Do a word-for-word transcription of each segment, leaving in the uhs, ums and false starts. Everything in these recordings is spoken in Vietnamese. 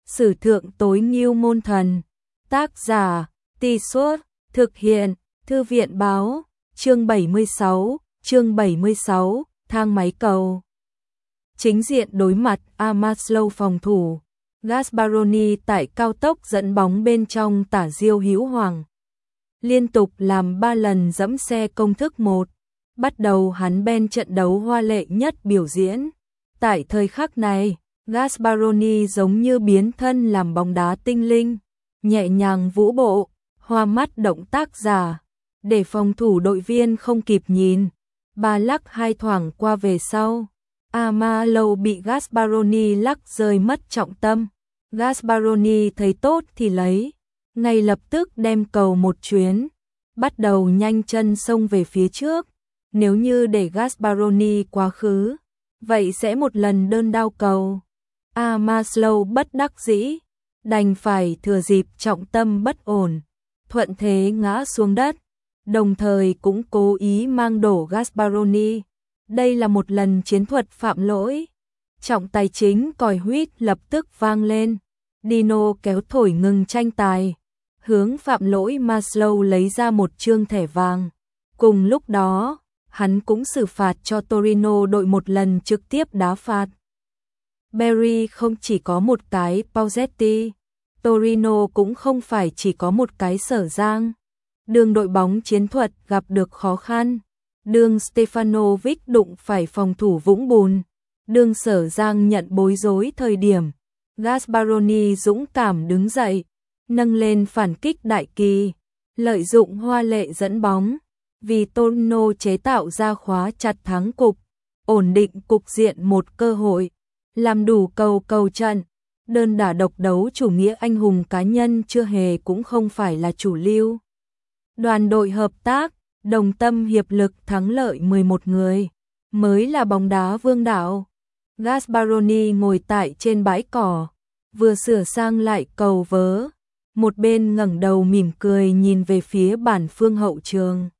Sử thượng tối ngưu môn thần. Tác giả, Tì Suốt, thực hiện, Thư viện báo, chương bảy mươi sáu, chương bảy mươi sáu, thang máy cầu. Chính diện đối mặt Amaslow phòng thủ, Gasparoni tại cao tốc dẫn bóng bên trong tả diêu hữu hoàng. Liên tục làm ba lần dẫm xe công thức một, bắt đầu hắn ben trận đấu hoa lệ nhất biểu diễn. Tại thời khắc này, Gasparoni giống như biến thân làm bóng đá tinh linh, nhẹ nhàng vũ bộ, hoa mắt động tác giả, để phòng thủ đội viên không kịp nhìn, ba lắc hai thoảng qua về sau. Amaslow bị Gasparoni lắc rơi mất trọng tâm. Gasparoni thấy tốt thì lấy, ngay lập tức đem cầu một chuyến, bắt đầu nhanh chân xông về phía trước. Nếu như để Gasparoni quá khứ, vậy sẽ một lần đơn đao cầu. Amaslow bất đắc dĩ, đành phải thừa dịp trọng tâm bất ổn, thuận thế ngã xuống đất, đồng thời cũng cố ý mang đổ Gasparoni. Đây là một lần chiến thuật phạm lỗi. Trọng tài chính còi huýt lập tức vang lên. Dino kéo thổi ngừng tranh tài, hướng phạm lỗi Maslow lấy ra một trương thẻ vàng. Cùng lúc đó, hắn cũng xử phạt cho Torino đội một lần trực tiếp đá phạt. Barry không chỉ có một cái Pausetti, Torino cũng không phải chỉ có một cái Sở Giang. Đường đội bóng chiến thuật gặp được khó khăn, đường Stefanovic đụng phải phòng thủ vũng bùn, đường Sở Giang nhận bối rối thời điểm, Gasparoni dũng cảm đứng dậy, nâng lên phản kích đại kỳ, lợi dụng hoa lệ dẫn bóng, vì Torino chế tạo ra khóa chặt thắng cục, ổn định cục diện một cơ hội, làm đủ cầu cầu trận. Đơn đả độc đấu chủ nghĩa anh hùng cá nhân chưa hề cũng không phải là chủ lưu. Đoàn đội hợp tác, đồng tâm hiệp lực thắng lợi mười một người, mới là bóng đá vương đạo. Gasparoni ngồi tại trên bãi cỏ, vừa sửa sang lại cầu vớ, một bên ngẩng đầu mỉm cười nhìn về phía bản phương hậu trường.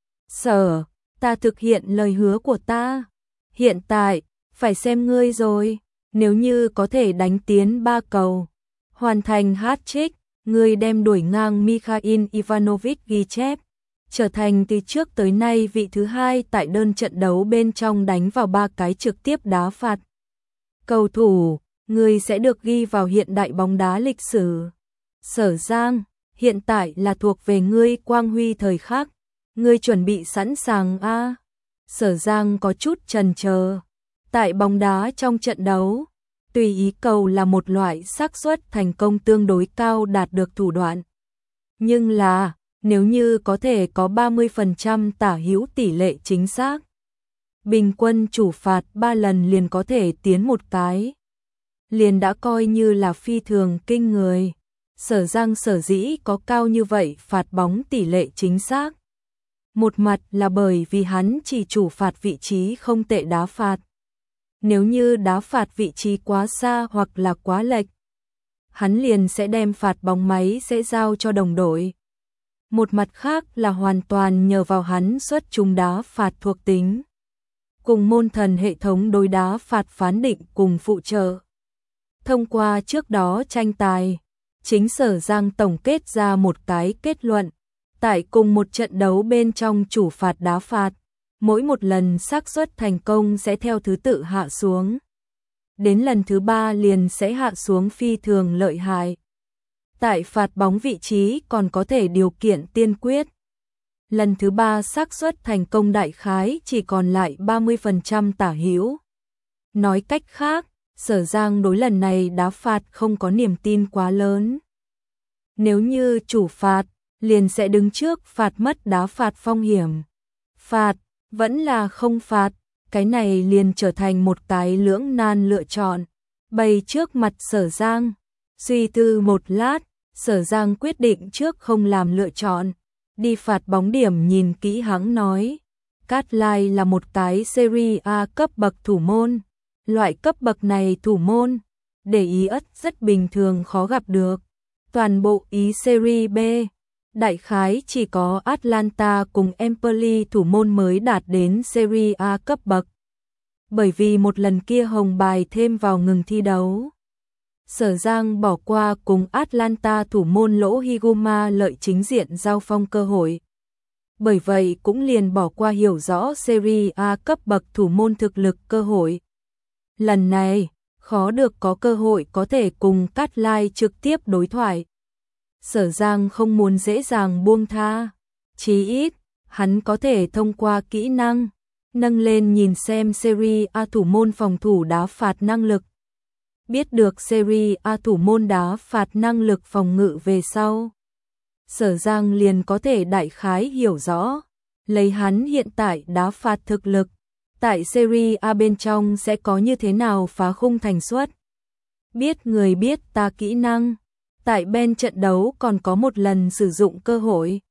Sở, ta thực hiện lời hứa của ta. Hiện tại, phải xem ngươi rồi. Nếu như có thể đánh tiến ba cầu, hoàn thành hat-trick, ngươi đem đuổi ngang Mikhail Ivanovich ghi chép, trở thành từ trước tới nay vị thứ hai tại đơn trận đấu bên trong đánh vào ba cái trực tiếp đá phạt. Cầu thủ, ngươi sẽ được ghi vào hiện đại bóng đá lịch sử. Sở Giang, hiện tại là thuộc về ngươi quang huy thời khắc. Ngươi chuẩn bị sẵn sàng a? À? Sở Giang có chút chần chờ. Tại bóng đá trong trận đấu, tùy ý cầu là một loại xác suất thành công tương đối cao đạt được thủ đoạn. Nhưng là, nếu như có thể có ba mươi phần trăm tả hữu tỷ lệ chính xác, bình quân chủ phạt ba lần liền có thể tiến một cái, liền đã coi như là phi thường kinh người. Sở Giang sở dĩ có cao như vậy phạt bóng tỷ lệ chính xác. Một mặt là bởi vì hắn chỉ chủ phạt vị trí không tệ đá phạt. Nếu như đá phạt vị trí quá xa hoặc là quá lệch, hắn liền sẽ đem phạt bóng máy sẽ giao cho đồng đội. Một mặt khác là hoàn toàn nhờ vào hắn xuất chúng đá phạt thuộc tính, cùng môn thần hệ thống đối đá phạt phán định cùng phụ trợ. Thông qua trước đó tranh tài, chính Sở Giang tổng kết ra một cái kết luận, tại cùng một trận đấu bên trong chủ phạt đá phạt, mỗi một lần xác suất thành công sẽ theo thứ tự hạ xuống. Đến lần thứ ba liền sẽ hạ xuống phi thường lợi hại. Tại phạt bóng vị trí còn có thể điều kiện tiên quyết. Lần thứ ba xác suất thành công đại khái chỉ còn lại ba mươi phần trăm tả hữu. Nói cách khác, Sở Giang đối lần này đá phạt không có niềm tin quá lớn. Nếu như chủ phạt, liền sẽ đứng trước phạt mất đá phạt phong hiểm. Phạt, vẫn là không phạt, cái này liền trở thành một cái lưỡng nan lựa chọn. Bày trước mặt Sở Giang, suy tư một lát, Sở Giang quyết định trước không làm lựa chọn, đi phạt bóng điểm. Nhìn kỹ hắn nói, Cát Lai là một cái Serie A cấp bậc thủ môn, loại cấp bậc này thủ môn, để ý ất rất bình thường khó gặp được. Toàn bộ Ý Serie B, đại khái chỉ có Atlanta cùng Empoli thủ môn mới đạt đến Serie A cấp bậc. Bởi vì một lần kia hồng bài thêm vào ngừng thi đấu. Sở Giang bỏ qua cùng Atlanta thủ môn Lỗ Higuma lợi chính diện giao phong cơ hội. Bởi vậy cũng liền bỏ qua hiểu rõ Serie A cấp bậc thủ môn thực lực cơ hội. Lần này, khó được có cơ hội có thể cùng Cát Lai trực tiếp đối thoại. Sở Giang không muốn dễ dàng buông tha, chí ít, hắn có thể thông qua kỹ năng, nâng lên nhìn xem Serie A thủ môn phòng thủ đá phạt năng lực. Biết được Serie A thủ môn đá phạt năng lực phòng ngự về sau. Sở Giang liền có thể đại khái hiểu rõ, lấy hắn hiện tại đá phạt thực lực, tại Serie A bên trong sẽ có như thế nào phá khung thành suất. Biết người biết ta kỹ năng, tại bên trận đấu còn có một lần sử dụng cơ hội.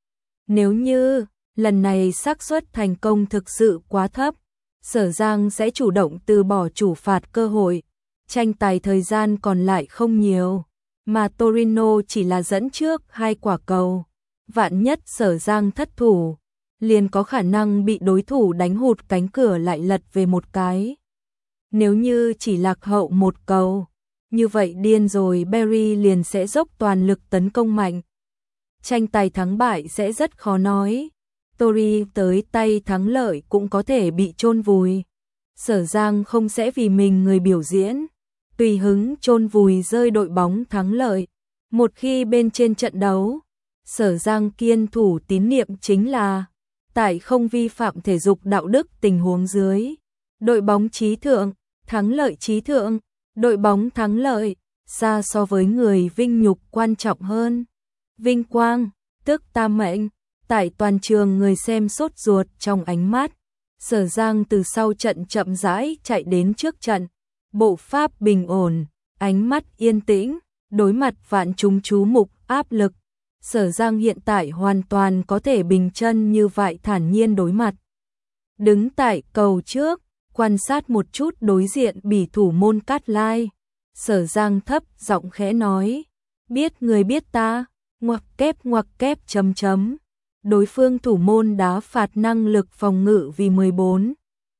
Nếu như lần này xác suất thành công thực sự quá thấp, Sở Giang sẽ chủ động từ bỏ chủ phạt cơ hội. Tranh tài thời gian còn lại không nhiều, mà Torino chỉ là dẫn trước hai quả cầu. Vạn nhất Sở Giang thất thủ, liền có khả năng bị đối thủ đánh hụt cánh cửa lại lật về một cái. Nếu như chỉ lạc hậu một cầu, như vậy điên rồi Barry liền sẽ dốc toàn lực tấn công mạnh. Tranh tài thắng bại sẽ rất khó nói. Tori tới tay thắng lợi cũng có thể bị chôn vùi. Sở Giang không sẽ vì mình người biểu diễn, tùy hứng chôn vùi rơi đội bóng thắng lợi. Một khi bên trên trận đấu, Sở Giang kiên thủ tín niệm chính là tại không vi phạm thể dục đạo đức tình huống dưới. Đội bóng chí thượng, thắng lợi chí thượng, đội bóng thắng lợi, xa so với người vinh nhục quan trọng hơn. Vinh quang, tức tam mệnh, tại toàn trường người xem sốt ruột trong ánh mắt. Sở Giang từ sau trận chậm rãi chạy đến trước trận, bộ pháp bình ổn, ánh mắt yên tĩnh, đối mặt vạn chúng chú mục áp lực. Sở Giang hiện tại hoàn toàn có thể bình chân như vậy thản nhiên đối mặt. Đứng tại cầu trước, quan sát một chút đối diện bỉ thủ môn Cát Lai. Sở Giang thấp giọng khẽ nói, biết người biết ta, ngoặc kép ngoặc kép chấm chấm. Đối phương thủ môn đá phạt năng lực phòng ngự vì mười bốn.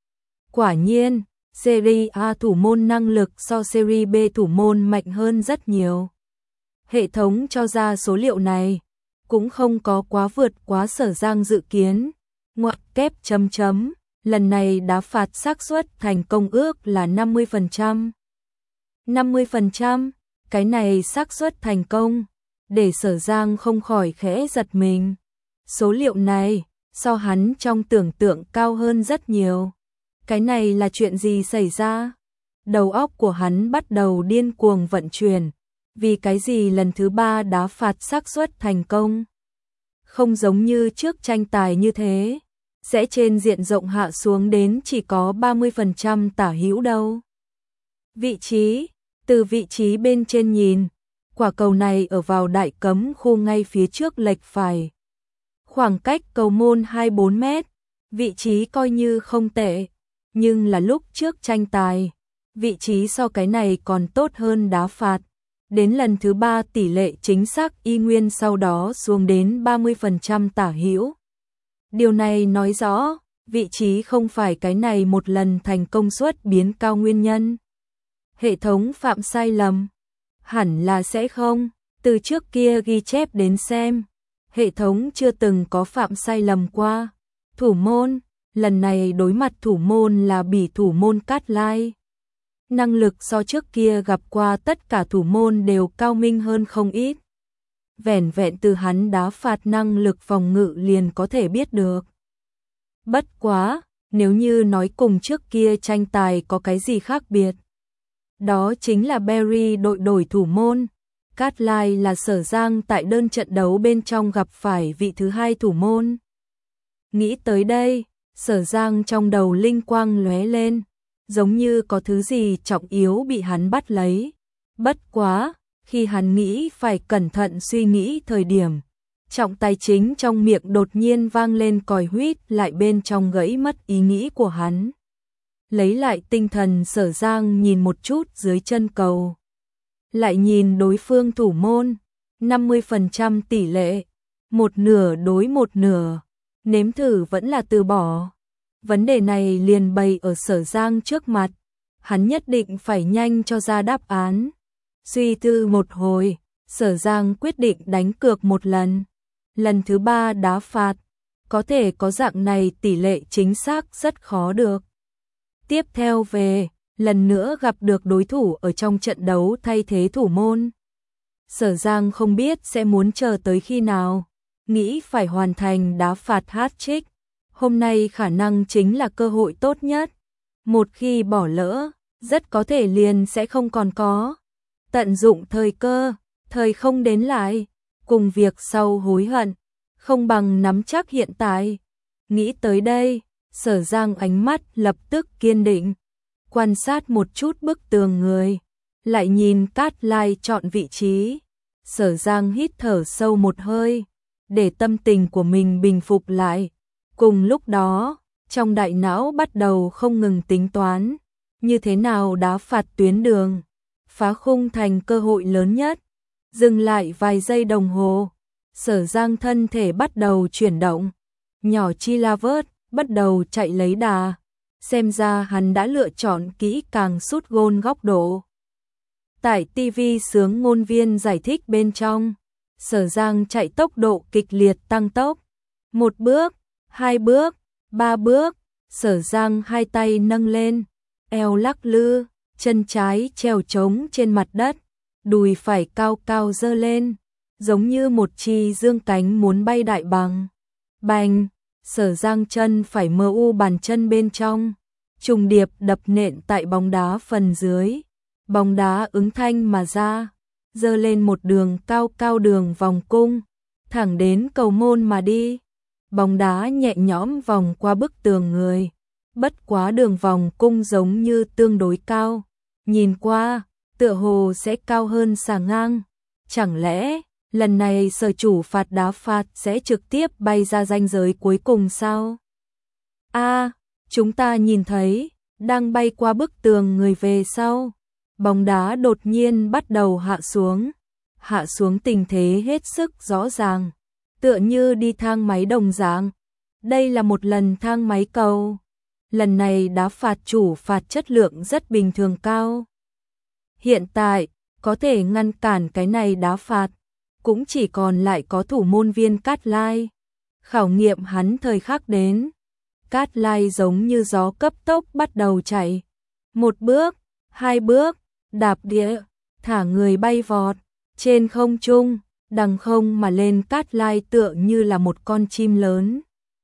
Quả nhiên, Serie A thủ môn năng lực so Serie B thủ môn mạnh hơn rất nhiều. Hệ thống cho ra số liệu này, cũng không có quá vượt quá Sở Giang dự kiến. Ngoặc kép chấm chấm, lần này đá phạt xác suất thành công ước là năm mươi phần trăm. năm mươi phần trăm, cái này xác suất thành công, để Sở Giang không khỏi khẽ giật mình. Số liệu này, so hắn trong tưởng tượng cao hơn rất nhiều. Cái này là chuyện gì xảy ra? Đầu óc của hắn bắt đầu điên cuồng vận chuyển. Vì cái gì lần thứ ba đá phạt xác suất thành công? Không giống như trước tranh tài như thế, sẽ trên diện rộng hạ xuống đến chỉ có ba mươi phần trăm tả hữu đâu. Vị trí, từ vị trí bên trên nhìn, quả cầu này ở vào đại cấm khu ngay phía trước lệch phải. Khoảng cách cầu môn hai mươi bốn mét, vị trí coi như không tệ, nhưng là lúc trước tranh tài, vị trí so cái này còn tốt hơn đá phạt. Đến lần thứ ba tỷ lệ chính xác y nguyên sau đó xuống đến ba mươi phần trăm tả hữu. Điều này nói rõ, vị trí không phải cái này một lần thành công suất biến cao nguyên nhân. Hệ thống phạm sai lầm, hẳn là sẽ không, từ trước kia ghi chép đến xem. Hệ thống chưa từng có phạm sai lầm qua. Thủ môn, lần này đối mặt thủ môn là bỉ thủ môn Cát Lai. Năng lực so trước kia gặp qua tất cả thủ môn đều cao minh hơn không ít. Vẻn vẹn từ hắn đá phạt năng lực phòng ngự liền có thể biết được. Bất quá, nếu như nói cùng trước kia tranh tài có cái gì khác biệt. Đó chính là Barry đội đổi thủ môn. Cát Lai là Sở Giang tại đơn trận đấu bên trong gặp phải vị thứ hai thủ môn. Nghĩ tới đây, Sở Giang trong đầu linh quang lóe lên, giống như có thứ gì trọng yếu bị hắn bắt lấy. Bất quá, khi hắn nghĩ phải cẩn thận suy nghĩ thời điểm, trọng tài chính trong miệng đột nhiên vang lên còi huýt lại bên trong gãy mất ý nghĩ của hắn. Lấy lại tinh thần Sở Giang nhìn một chút dưới chân cầu. Lại nhìn đối phương thủ môn, năm mươi phần trăm tỷ lệ, một nửa đối một nửa, nếm thử vẫn là từ bỏ. Vấn đề này liền bày ở Sở Giang trước mặt, hắn nhất định phải nhanh cho ra đáp án. Suy tư một hồi, Sở Giang quyết định đánh cược một lần. Lần thứ ba đá phạt, có thể có dạng này tỷ lệ chính xác rất khó được. Tiếp theo về, lần nữa gặp được đối thủ ở trong trận đấu thay thế thủ môn. Sở Giang không biết sẽ muốn chờ tới khi nào, nghĩ phải hoàn thành đá phạt hat-trick. Hôm nay khả năng chính là cơ hội tốt nhất. Một khi bỏ lỡ, rất có thể liền sẽ không còn có. Tận dụng thời cơ, thời không đến lại, cùng việc sau hối hận, không bằng nắm chắc hiện tại. Nghĩ tới đây, Sở Giang ánh mắt lập tức kiên định, quan sát một chút bức tường người, lại nhìn Cát Lai chọn vị trí. Sở Giang hít thở sâu một hơi, để tâm tình của mình bình phục lại. Cùng lúc đó, trong đại não bắt đầu không ngừng tính toán, như thế nào đá phạt tuyến đường, phá khung thành cơ hội lớn nhất. Dừng lại vài giây đồng hồ, Sở Giang thân thể bắt đầu chuyển động, nhỏ chi la vớt, bắt đầu chạy lấy đà. Xem ra hắn đã lựa chọn kỹ càng sút gôn góc độ. Tại ti vi sướng ngôn viên giải thích bên trong, Sở Giang chạy tốc độ kịch liệt tăng tốc. Một bước, hai bước, ba bước, Sở Giang hai tay nâng lên, eo lắc lư, chân trái trèo trống trên mặt đất, đùi phải cao cao giơ lên, giống như một chi dương cánh muốn bay đại bằng. Bành, Sở Giang chân phải mờ u bàn chân bên trong, trùng điệp đập nện tại bóng đá phần dưới. Bóng đá ứng thanh mà ra, giơ lên một đường cao cao đường vòng cung, thẳng đến cầu môn mà đi. Bóng đá nhẹ nhõm vòng qua bức tường người, bất quá đường vòng cung giống như tương đối cao, nhìn qua, tựa hồ sẽ cao hơn xà ngang. Chẳng lẽ, lần này sở chủ phạt đá phạt sẽ trực tiếp bay ra ranh giới cuối cùng sao? A, à, chúng ta nhìn thấy, đang bay qua bức tường người về sau. Bóng đá đột nhiên bắt đầu hạ xuống, hạ xuống tình thế hết sức rõ ràng, tựa như đi thang máy đồng dạng. Đây là một lần thang máy cầu. Lần này đá phạt chủ phạt chất lượng rất bình thường cao. Hiện tại, có thể ngăn cản cái này đá phạt, cũng chỉ còn lại có thủ môn viên Cát Lai. Khảo nghiệm hắn thời khắc đến. Cát Lai giống như gió cấp tốc bắt đầu chạy. Một bước, hai bước, đạp đĩa, thả người bay vọt, trên không trung, đằng không mà lên. Cát Lai tựa như là một con chim lớn,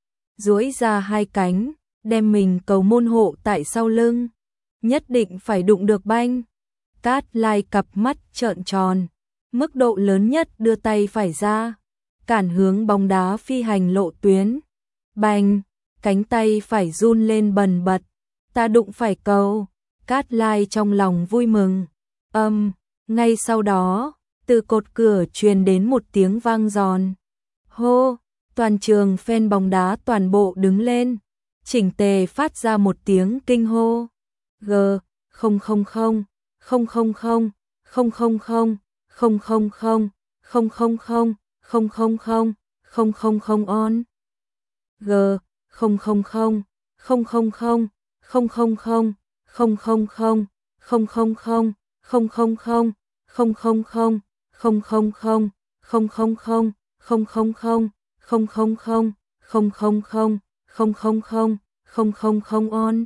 duỗi ra hai cánh, đem mình cầu môn hộ tại sau lưng, nhất định phải đụng được banh. Cát Lai cặp mắt trợn tròn, mức độ lớn nhất đưa tay phải ra, cản hướng bóng đá phi hành lộ tuyến. Bành, cánh tay phải run lên bần bật, ta đụng phải cầu. Cát Lai trong lòng vui mừng. Âm, ngay sau đó, từ cột cửa truyền đến một tiếng vang giòn. Hô, toàn trường fan bóng đá toàn bộ đứng lên, chỉnh tề phát ra một tiếng kinh hô. G, không không không, không không không, không không không, không không không, không không không, không không không, không không không on. G, không không không, không không không, không không không, không không không, không không không, không không không, không không không, không không không, không không không, không không không, không không không, không không không, không không không, không không không on.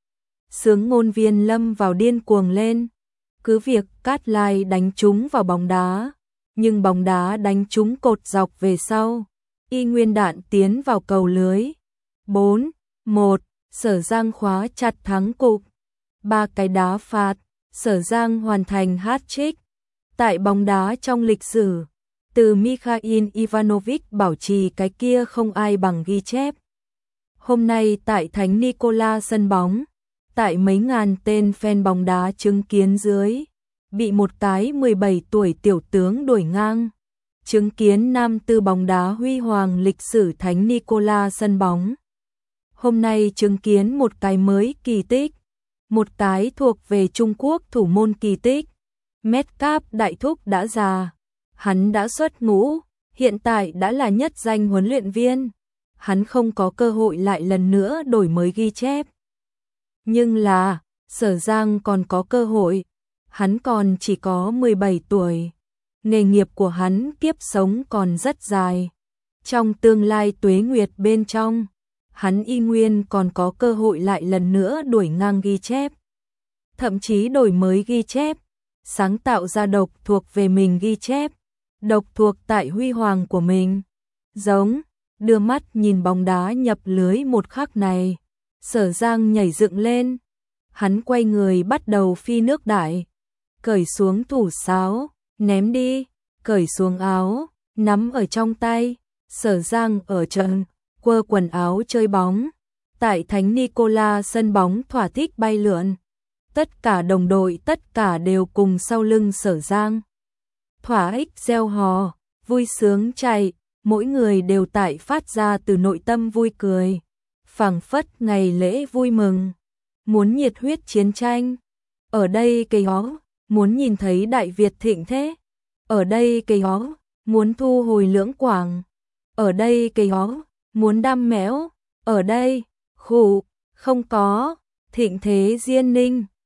Sướng ngôn viên lâm vào điên cuồng lên. Cứ việc Cát Lai đánh trúng vào bóng đá, nhưng bóng đá đánh trúng cột dọc về sau, y nguyên đạn tiến vào cầu lưới. Bốn, một, Sở Giang khóa chặt thắng cục. Ba cái đá phạt, Sở Giang hoàn thành hat-trick. Tại bóng đá trong lịch sử, từ Mikhail Ivanovich bảo trì cái kia không ai bằng ghi chép. Hôm nay tại Thánh Nicola sân bóng, tại mấy ngàn tên fan bóng đá chứng kiến dưới, bị một cái mười bảy tuổi tiểu tướng đuổi ngang. Chứng kiến nam tư bóng đá huy hoàng lịch sử Thánh Nicola sân bóng. Hôm nay chứng kiến một cái mới kỳ tích, một cái thuộc về Trung Quốc thủ môn kỳ tích. Metcalf đại thúc đã già, hắn đã xuất ngũ, hiện tại đã là nhất danh huấn luyện viên. Hắn không có cơ hội lại lần nữa đổi mới ghi chép. Nhưng là, Sở Giang còn có cơ hội. hắn còn chỉ có mười bảy tuổi. Nghề nghiệp của hắn kiếp sống còn rất dài. Trong tương lai tuế nguyệt bên trong, hắn y nguyên còn có cơ hội lại lần nữa đuổi ngang ghi chép. Thậm chí đổi mới ghi chép, sáng tạo ra độc thuộc về mình ghi chép, độc thuộc tại huy hoàng của mình. Giống, đưa mắt nhìn bóng đá nhập lưới một khắc này, Sở Giang nhảy dựng lên. Hắn quay người bắt đầu phi nước đại, cởi xuống thủ sáo, ném đi, cởi xuống áo, nắm ở trong tay. Sở Giang ở trận, quơ quần áo chơi bóng. Tại Thánh Nicola sân bóng thỏa thích bay lượn. Tất cả đồng đội tất cả đều cùng sau lưng Sở Giang. Thỏa ích reo hò, vui sướng chạy, mỗi người đều tại phát ra từ nội tâm vui cười. Phảng phất ngày lễ vui mừng, muốn nhiệt huyết chiến tranh. Ở đây cây hó, muốn nhìn thấy Đại Việt thịnh thế. Ở đây cây hó, muốn thu hồi Lưỡng Quảng. Ở đây cây hó, muốn đam mẽo. Ở đây, khủ, không có, thịnh thế Diên Ninh.